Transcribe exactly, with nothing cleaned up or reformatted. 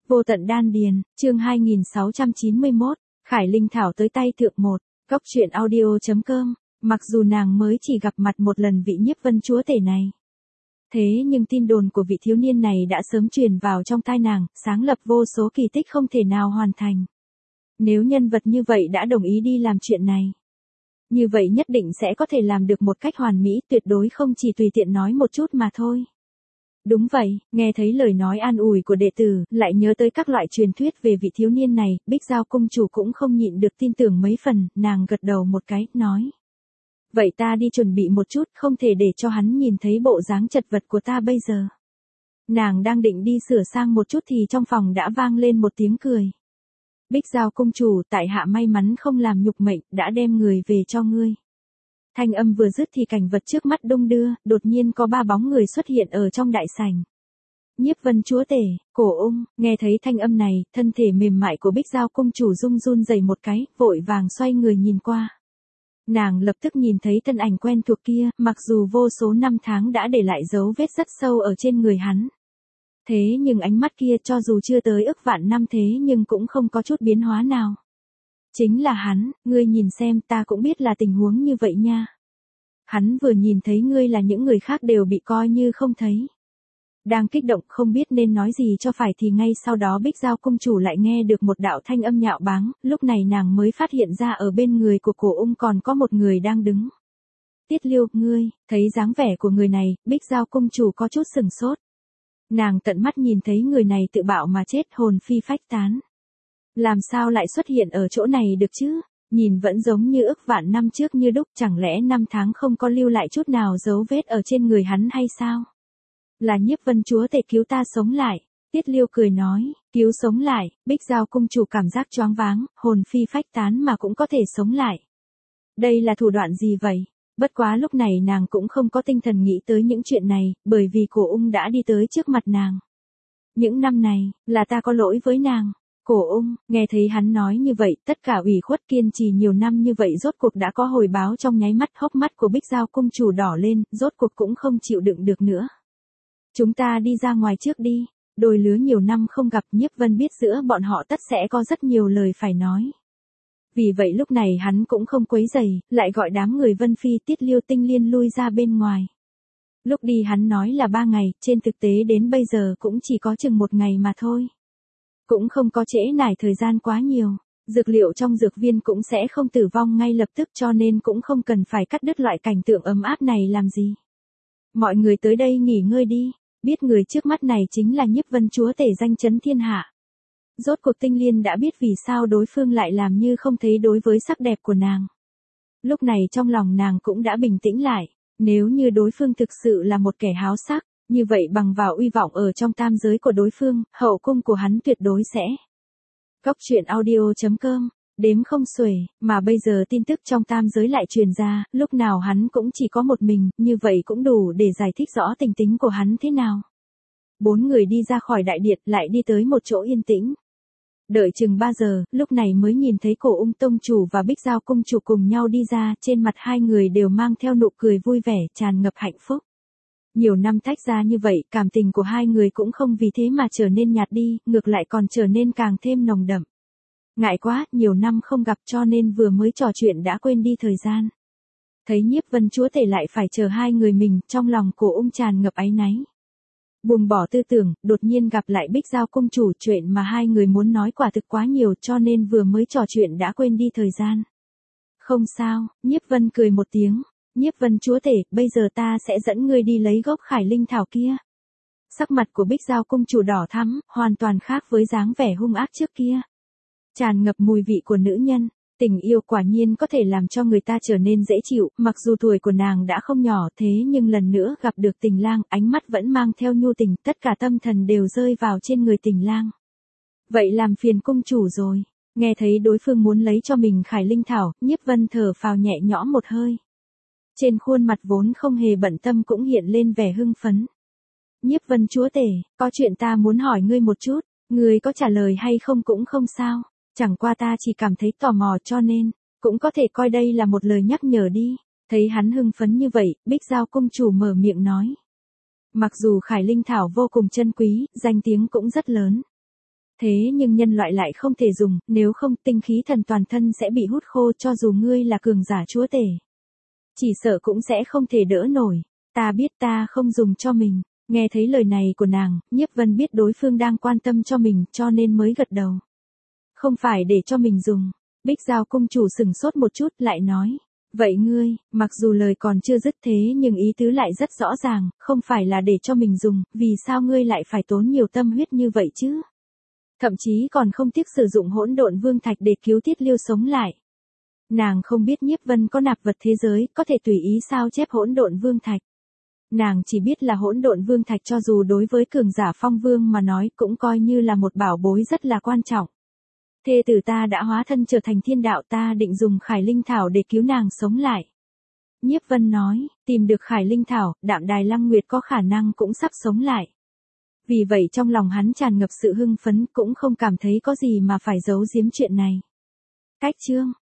Vô tận đan điền, chương hai nghìn sáu trăm chín mươi mốt, Khải Linh Thảo tới tay thượng một, Cốc truyện audio.com, mặc dù nàng mới chỉ gặp mặt một lần vị nhiếp vân chúa tể này. Thế nhưng tin đồn của vị thiếu niên này đã sớm truyền vào trong tai nàng, sáng lập vô số kỳ tích không thể nào hoàn thành. Nếu nhân vật như vậy đã đồng ý đi làm chuyện này, như vậy nhất định sẽ có thể làm được một cách hoàn mỹ, tuyệt đối không chỉ tùy tiện nói một chút mà thôi. Đúng vậy, nghe thấy lời nói an ủi của đệ tử, lại nhớ tới các loại truyền thuyết về vị thiếu niên này, Bích Giao công chủ cũng không nhịn được tin tưởng mấy phần, nàng gật đầu một cái, nói. Vậy ta đi chuẩn bị một chút, không thể để cho hắn nhìn thấy bộ dáng chật vật của ta bây giờ. Nàng đang định đi sửa sang một chút thì trong phòng đã vang lên một tiếng cười. Bích Giao công chủ, tại hạ may mắn không làm nhục mệnh, đã đem người về cho ngươi. Thanh âm vừa dứt thì cảnh vật trước mắt đông đưa, đột nhiên có ba bóng người xuất hiện ở trong đại sảnh. Nhiếp vân chúa tể, Cổ Ung, nghe thấy thanh âm này, thân thể mềm mại của Bích Giao công chủ run run rẩy một cái, vội vàng xoay người nhìn qua. Nàng lập tức nhìn thấy thân ảnh quen thuộc kia, mặc dù vô số năm tháng đã để lại dấu vết rất sâu ở trên người hắn. Thế nhưng ánh mắt kia cho dù chưa tới ức vạn năm thế nhưng cũng không có chút biến hóa nào. Chính là hắn, ngươi nhìn xem, ta cũng biết là tình huống như vậy nha. Hắn vừa nhìn thấy ngươi là những người khác đều bị coi như không thấy. Đang kích động không biết nên nói gì cho phải thì ngay sau đó Bích Giao công chủ lại nghe được một đạo thanh âm nhạo báng, lúc này nàng mới phát hiện ra ở bên người của Cổ Ung còn có một người đang đứng. Tiết Liêu, ngươi, thấy dáng vẻ của người này, Bích Giao công chủ có chút sừng sốt. Nàng tận mắt nhìn thấy người này tự bạo mà chết, hồn phi phách tán. Làm sao lại xuất hiện ở chỗ này được chứ? Nhìn vẫn giống như ức vạn năm trước như đúc, chẳng lẽ năm tháng không có lưu lại chút nào dấu vết ở trên người hắn hay sao? Là nhiếp vân chúa tể cứu ta sống lại. Tiết Liêu cười nói, cứu sống lại, Bích Giao công chủ cảm giác choáng váng, hồn phi phách tán mà cũng có thể sống lại. Đây là thủ đoạn gì vậy? Bất quá lúc này nàng cũng không có tinh thần nghĩ tới những chuyện này, bởi vì Cổ Ung đã đi tới trước mặt nàng. Những năm này, là ta có lỗi với nàng. Cổ Ung, nghe thấy hắn nói như vậy, tất cả ủy khuất kiên trì nhiều năm như vậy rốt cuộc đã có hồi báo trong nháy mắt, hốc mắt của Bích Giao công chủ đỏ lên, rốt cuộc cũng không chịu đựng được nữa. Chúng ta đi ra ngoài trước đi, đôi lứa nhiều năm không gặp, Nhiếp Vân biết giữa bọn họ tất sẽ có rất nhiều lời phải nói. Vì vậy lúc này hắn cũng không quấy rầy, lại gọi đám người Vân Phi Tiết Liêu Tinh Liên lui ra bên ngoài. Lúc đi hắn nói là ba ngày, trên thực tế đến bây giờ cũng chỉ có chừng một ngày mà thôi. Cũng không có trễ nải thời gian quá nhiều, dược liệu trong dược viên cũng sẽ không tử vong ngay lập tức cho nên cũng không cần phải cắt đứt loại cảnh tượng ấm áp này làm gì. Mọi người tới đây nghỉ ngơi đi, biết người trước mắt này chính là nhiếp vân chúa tể danh chấn thiên hạ. Rốt cuộc Tinh Liên đã biết vì sao đối phương lại làm như không thấy đối với sắc đẹp của nàng. Lúc này trong lòng nàng cũng đã bình tĩnh lại, nếu như đối phương thực sự là một kẻ háo sắc, như vậy bằng vào uy vọng ở trong tam giới của đối phương, hậu cung của hắn tuyệt đối sẽ. Cốc truyện audio.com, đếm không xuể, mà bây giờ tin tức trong tam giới lại truyền ra, lúc nào hắn cũng chỉ có một mình, như vậy cũng đủ để giải thích rõ tình tính của hắn thế nào. Bốn người đi ra khỏi đại điện lại đi tới một chỗ yên tĩnh. Đợi chừng ba giờ, lúc này mới nhìn thấy Cổ Ung tông chủ và Bích Giao công chủ cùng nhau đi ra, trên mặt hai người đều mang theo nụ cười vui vẻ, tràn ngập hạnh phúc. Nhiều năm tách ra như vậy, cảm tình của hai người cũng không vì thế mà trở nên nhạt đi, ngược lại còn trở nên càng thêm nồng đậm. Ngại quá, nhiều năm không gặp cho nên vừa mới trò chuyện đã quên đi thời gian. Thấy nhiếp vân chúa tể lại phải chờ hai người mình, trong lòng Cổ Ung tràn ngập áy náy. Buông bỏ tư tưởng, đột nhiên gặp lại Bích Giao công chủ, chuyện mà hai người muốn nói quả thực quá nhiều cho nên vừa mới trò chuyện đã quên đi thời gian. Không sao, nhiếp vân cười một tiếng. Nhiếp vân chúa tể, bây giờ ta sẽ dẫn ngươi đi lấy gốc Khải Linh Thảo kia. Sắc mặt của Bích Giao công chủ đỏ thắm, hoàn toàn khác với dáng vẻ hung ác trước kia. Tràn ngập mùi vị của nữ nhân, tình yêu quả nhiên có thể làm cho người ta trở nên dễ chịu, mặc dù tuổi của nàng đã không nhỏ thế nhưng lần nữa gặp được tình lang, ánh mắt vẫn mang theo nhu tình, tất cả tâm thần đều rơi vào trên người tình lang. Vậy làm phiền công chủ rồi, nghe thấy đối phương muốn lấy cho mình Khải Linh Thảo, Nhiếp Vân thở phào nhẹ nhõm một hơi. Trên khuôn mặt vốn không hề bận tâm cũng hiện lên vẻ hưng phấn. Nhiếp vân chúa tể, có chuyện ta muốn hỏi ngươi một chút, ngươi có trả lời hay không cũng không sao, chẳng qua ta chỉ cảm thấy tò mò cho nên, cũng có thể coi đây là một lời nhắc nhở đi. Thấy hắn hưng phấn như vậy, Bích Giao công chủ mở miệng nói. Mặc dù Khải Linh Thảo vô cùng chân quý, danh tiếng cũng rất lớn. Thế nhưng nhân loại lại không thể dùng, nếu không tinh khí thần toàn thân sẽ bị hút khô, cho dù ngươi là cường giả chúa tể. Chỉ sợ cũng sẽ không thể đỡ nổi. Ta biết ta không dùng cho mình. Nghe thấy lời này của nàng, Nhiếp Vân biết đối phương đang quan tâm cho mình, cho nên mới gật đầu. Không phải để cho mình dùng. Bích Giao cung chủ sừng sốt một chút, lại nói. Vậy ngươi, mặc dù lời còn chưa dứt thế nhưng ý tứ lại rất rõ ràng, không phải là để cho mình dùng, vì sao ngươi lại phải tốn nhiều tâm huyết như vậy chứ? Thậm chí còn không tiếc sử dụng hỗn độn vương thạch để cứu Tiết Liêu sống lại. Nàng không biết Nhiếp Vân có nạp vật thế giới, có thể tùy ý sao chép hỗn độn vương thạch. Nàng chỉ biết là hỗn độn vương thạch cho dù đối với cường giả phong vương mà nói cũng coi như là một bảo bối rất là quan trọng. Thê tử ta đã hóa thân trở thành thiên đạo, ta định dùng Khải Linh Thảo để cứu nàng sống lại. Nhiếp Vân nói, tìm được Khải Linh Thảo, Đạm Đài Lăng Nguyệt có khả năng cũng sắp sống lại. Vì vậy trong lòng hắn tràn ngập sự hưng phấn, cũng không cảm thấy có gì mà phải giấu giếm chuyện này. Cách chương